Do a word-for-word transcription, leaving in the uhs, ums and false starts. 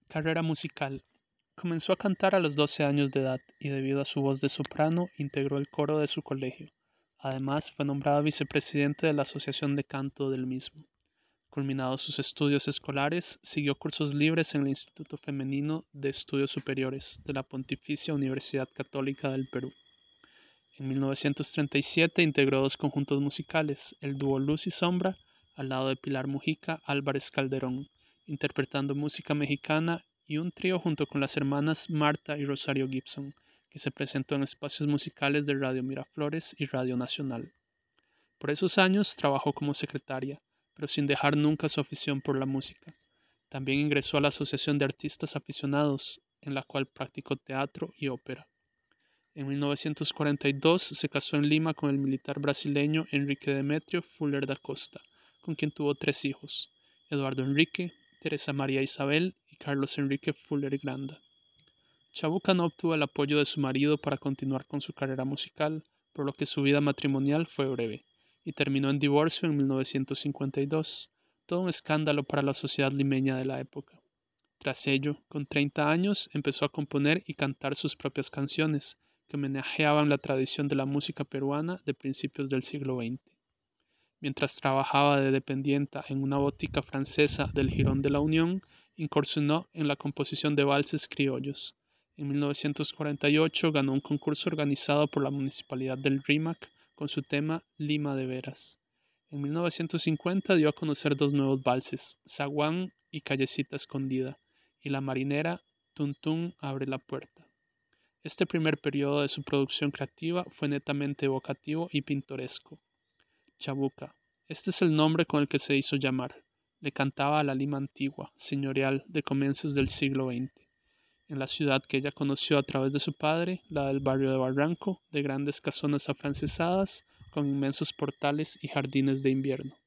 Carrera musical. Comenzó a cantar a los doce años de edad y debido a su voz de soprano integró el coro de su colegio. Además, fue nombrada vicepresidente de la Asociación de Canto del mismo. Culminados sus estudios escolares, siguió cursos libres en el Instituto Femenino de Estudios Superiores de la Pontificia Universidad Católica del Perú. En mil novecientos treinta y siete integró dos conjuntos musicales, el dúo Luz y Sombra, al lado de Pilar Mujica Álvarez Calderón, interpretando música mexicana, y un trío junto con las hermanas Marta y Rosario Gibson, que se presentó en espacios musicales de Radio Miraflores y Radio Nacional. Por esos años trabajó como secretaria, pero sin dejar nunca su afición por la música. También ingresó a la Asociación de Artistas Aficionados, en la cual practicó teatro y ópera. En mil novecientos cuarenta y dos se casó en Lima con el militar brasileño Enrique Demetrio Fuller da Costa, con quien tuvo tres hijos: Eduardo Enrique, Teresa María Isabel y Carlos Enrique Fuller Granda. Chabuca no obtuvo el apoyo de su marido para continuar con su carrera musical, por lo que su vida matrimonial fue breve, y terminó en divorcio en mil novecientos cincuenta y dos, todo un escándalo para la sociedad limeña de la época. Tras ello, con treinta años, empezó a componer y cantar sus propias canciones, que homenajeaban la tradición de la música peruana de principios del siglo veinte. Mientras trabajaba de dependienta en una botica francesa del Jirón de la Unión, incursionó en la composición de valses criollos. En mil novecientos cuarenta y ocho ganó un concurso organizado por la Municipalidad del Rímac con su tema Lima de Veras. En mil novecientos cincuenta dio a conocer dos nuevos valses, Zaguán y Callecita Escondida, y La Marinera, Tuntún abre la puerta. Este primer periodo de su producción creativa fue netamente evocativo y pintoresco. Chabuca. Este es el nombre con el que se hizo llamar. Le cantaba a la Lima antigua, señorial, de comienzos del siglo veinte, en la ciudad que ella conoció a través de su padre, la del barrio de Barranco, de grandes casonas afrancesadas, con inmensos portales y jardines de invierno.